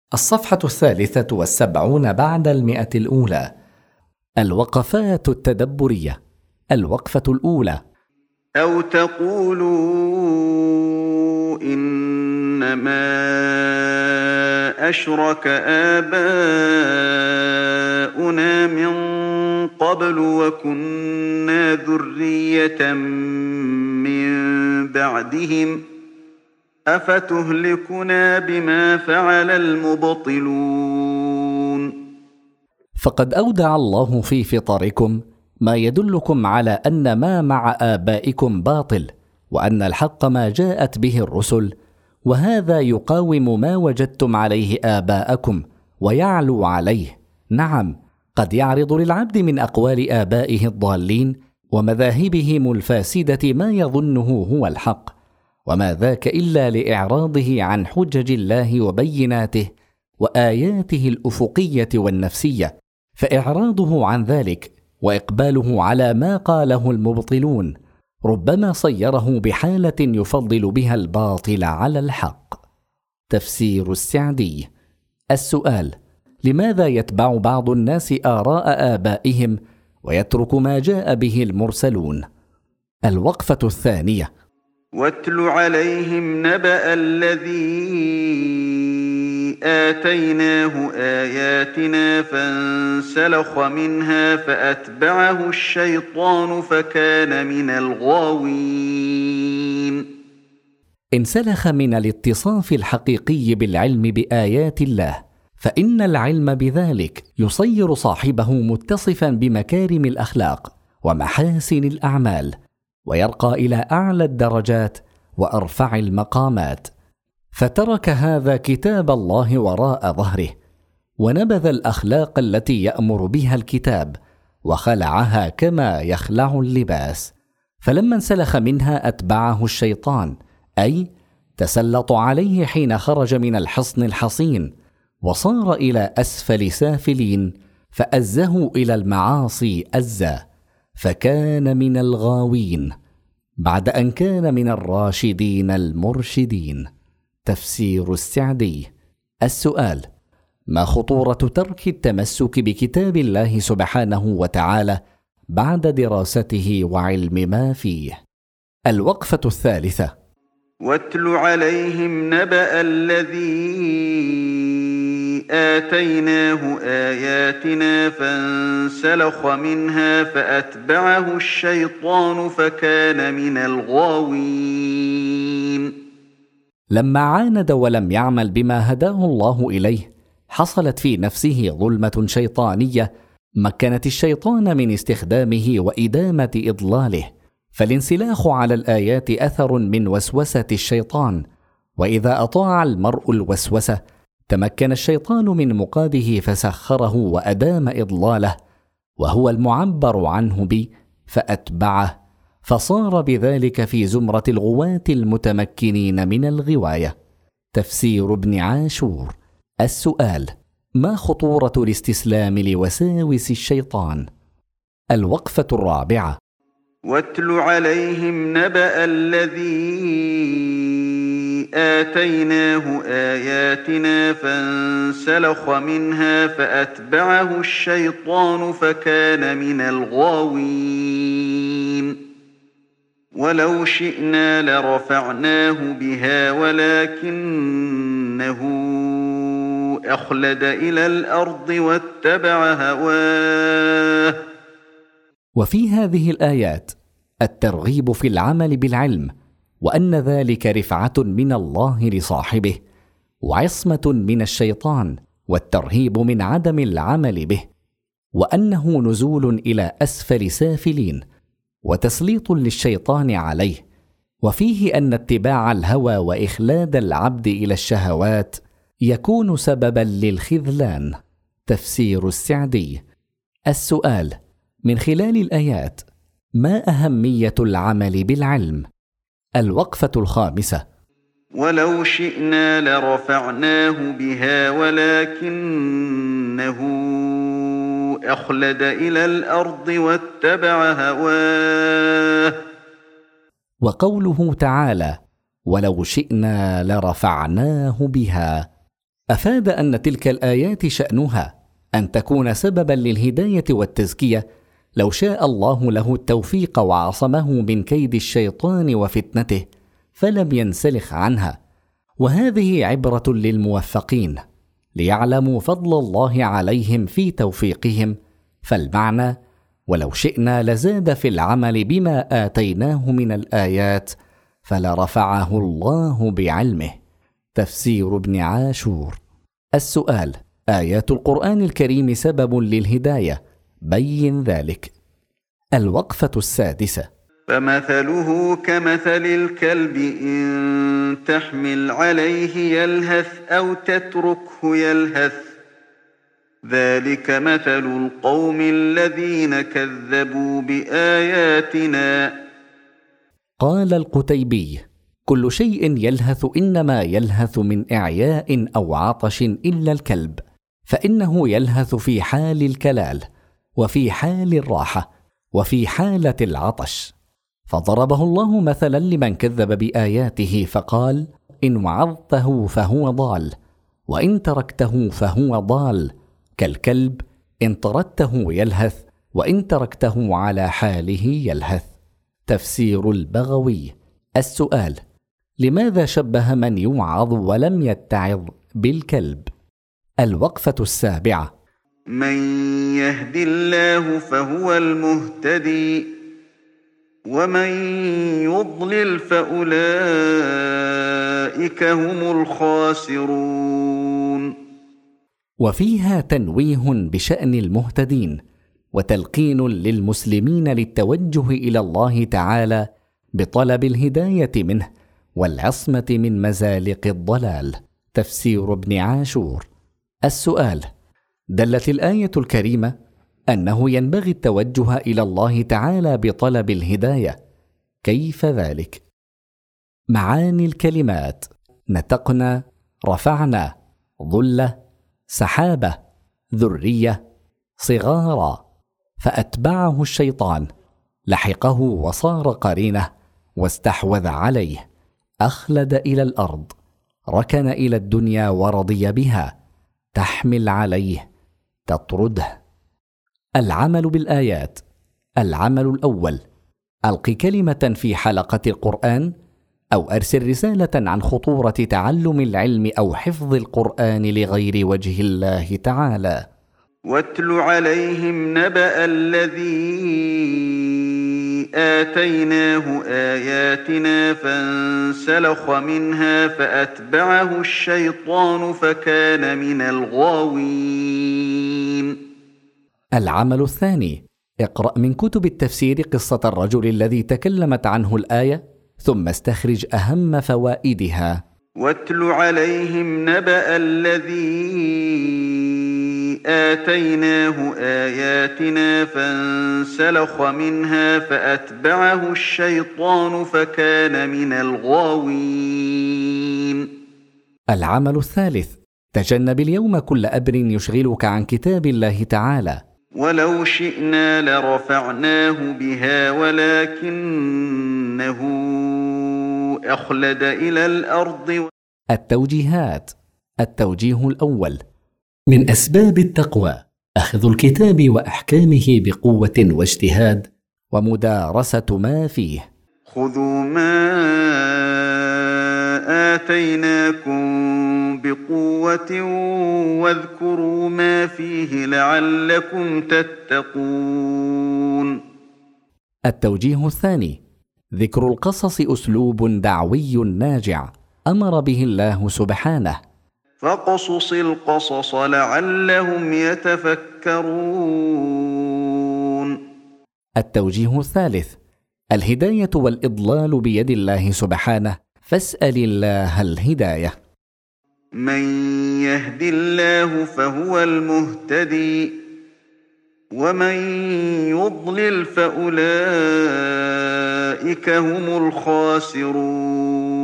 الصفحة 73 بعد 100. الوقفات التدبرية. الوقفة الأولى: أو تقولوا إنما أشرك آباؤنا من قبل وكنا ذرية من بعدهم أفتهلكنا بما فعل المبطلون. فقد أودع الله في فطركم ما يدلكم على أن ما مع آبائكم باطل، وأن الحق ما جاءت به الرسل، وهذا يقاوم ما وجدتم عليه آباءكم ويعلو عليه. نعم، قد يعرض للعبد من أقوال آبائه الضالين ومذاهبهم الفاسدة ما يظنه هو الحق، وما ذاك إلا لإعراضه عن حجج الله وبيناته وآياته الأفقية والنفسية، فإعراضه عن ذلك وإقباله على ما قاله المبطلون ربما صيره بحالة يفضل بها الباطل على الحق. تفسير السعدي. السؤال: لماذا يتبع بعض الناس آراء آبائهم ويترك ما جاء به المرسلون؟ الوقفة الثانية: واتل عليهم نبأ الذي آتيناه آياتنا فانسلخ منها فأتبعه الشيطان فكان من الغاوين. انسلخ من الاتصاف الحقيقي بالعلم بآيات الله، فإن العلم بذلك يصير صاحبه متصفا بمكارم الأخلاق ومحاسن الأعمال، ويرقى إلى أعلى الدرجات وأرفع المقامات، فترك هذا كتاب الله وراء ظهره، ونبذ الأخلاق التي يأمر بها الكتاب وخلعها كما يخلع اللباس. فلما انسلخ منها أتبعه الشيطان، أي تسلط عليه حين خرج من الحصن الحصين، وصار إلى أسفل سافلين، فأزه إلى المعاصي أزا، فكان من الغاوين بعد أن كان من الراشدين المرشدين. تفسير السعدي. السؤال: ما خطورة ترك التمسك بكتاب الله سبحانه وتعالى بعد دراسته وعلم ما فيه؟ الوقفة الثالثة: واتل عليهم نبأ الذي آتيناه آياتنا فانسلخ منها فأتبعه الشيطان فكان من الغاوين. لما عاند ولم يعمل بما هداه الله إليه، حصلت في نفسه ظلمة شيطانية مكنت الشيطان من استخدامه وإدامة إضلاله، فالانسلاخ على الآيات أثر من وسوسة الشيطان، وإذا أطاع المرء الوسوسة تمكن الشيطان من مقاده فسخره وأدام إضلاله، وهو المعبر عنه ب فأتبعه، فصار بذلك في زمرة الغواة المتمكنين من الغواية. تفسير ابن عاشور. السؤال: ما خطورة الاستسلام لوساوس الشيطان؟ الوقفة الرابعة: واتل عليهم نبأ الذي آتيناه آياتنا فانسلخ منها فأتبعه الشيطان فكان من الغاوين. ولو شئنا لرفعناه بها ولكنه أخلد إلى الأرض واتبع هواه. وفي هذه الآيات الترغيب في العمل بالعلم، وأن ذلك رفعة من الله لصاحبه وعصمة من الشيطان، والترهيب من عدم العمل به، وأنه نزول إلى أسفل سافلين وتسليط للشيطان عليه، وفيه أن اتباع الهوى وإخلاد العبد إلى الشهوات يكون سببا للخذلان. تفسير السعدي. السؤال: من خلال الآيات ما أهمية العمل بالعلم؟ الوقفة الخامسة: ولو شئنا لرفعناه بها ولكنه أخلد إلى الأرض واتبع هواه. وقوله تعالى: ولو شئنا لرفعناه بها، أفاد أن تلك الآيات شأنها أن تكون سببا للهداية والتزكية لو شاء الله له التوفيق وعصمه من كيد الشيطان وفتنته فلم ينسلخ عنها، وهذه عبرة للموفقين ليعلموا فضل الله عليهم في توفيقهم. فالمعنى: ولو شئنا لزاد في العمل بما آتيناه من الآيات فلرفعه الله بعلمه. تفسير ابن عاشور. السؤال: آيات القرآن الكريم سبب للهداية، بين ذلك. الوقفة السادسة: فمثله كمثل الكلب إن تحمل عليه يلهث أو تتركه يلهث، ذلك مثل القوم الذين كذبوا بآياتنا. قال القتيبي: كل شيء يلهث إنما يلهث من إعياء أو عطش إلا الكلب، فإنه يلهث في حال الكلال وفي حال الراحة وفي حالة العطش. فضربه الله مثلا لمن كذب بآياته فقال: إن وعظته فهو ضال، وإن تركته فهو ضال، كالكلب إن طردته يلهث، وإن تركته على حاله يلهث. تفسير البغوي. السؤال: لماذا شبه من يوعظ ولم يتعظ بالكلب؟ الوقفة السابعة: من يهد الله فهو المهتدي، ومن يضلل فأولئك هم الخاسرون. وفيها تنويه بشأن المهتدين وتلقين للمسلمين للتوجه إلى الله تعالى بطلب الهداية منه والعصمة من مزالق الضلال. تفسير ابن عاشور. السؤال: دلت الآية الكريمة أنه ينبغي التوجه إلى الله تعالى بطلب الهداية، كيف ذلك؟ معاني الكلمات: نتقنا، رفعنا، ظلة، سحابة، ذرية، صغارا. فأتبعه الشيطان، لحقه وصار قرينه، واستحوذ عليه، أخلد إلى الأرض، ركن إلى الدنيا ورضي بها، تحمل عليه، تطرده. العمل بالآيات: العمل الأول: ألق كلمة في حلقة القرآن، أو أرسل رسالة عن خطورة تعلم العلم أو حفظ القرآن لغير وجه الله تعالى. واتل عليهم نبأ الذي آتيناه آياتنا فانسلخ منها فأتبعه الشيطان فكان من الغاوين. العمل الثاني: اقرأ من كتب التفسير قصة الرجل الذي تكلمت عنه الآية، ثم استخرج أهم فوائدها. واتل عليهم نبأ الذي آتيناه آياتنا فانسلخ منها فأتبعه الشيطان فكان من الغاوين. العمل الثالث: تجنب اليوم كل أمر يشغلك عن كتاب الله تعالى. ولو شئنا لرفعناه بها ولكنه أخلد إلى الأرض. التوجيهات. التوجيه الأول: من أسباب التقوى أخذ الكتاب وأحكامه بقوة واجتهاد ومدارسة ما فيه. خذوا ما آتيناكم بقوة واذكروا ما فيه لعلكم تتقون. التوجيه الثاني: ذكر القصص أسلوب دعوي ناجع أمر به الله سبحانه. فاقصص القصص لعلهم يتفكرون. التوجيه الثالث: الهداية والإضلال بيد الله سبحانه، فاسأل الله الهداية. من يهد الله فهو المهتدي، ومن يضلل فأولئك هم الخاسرون.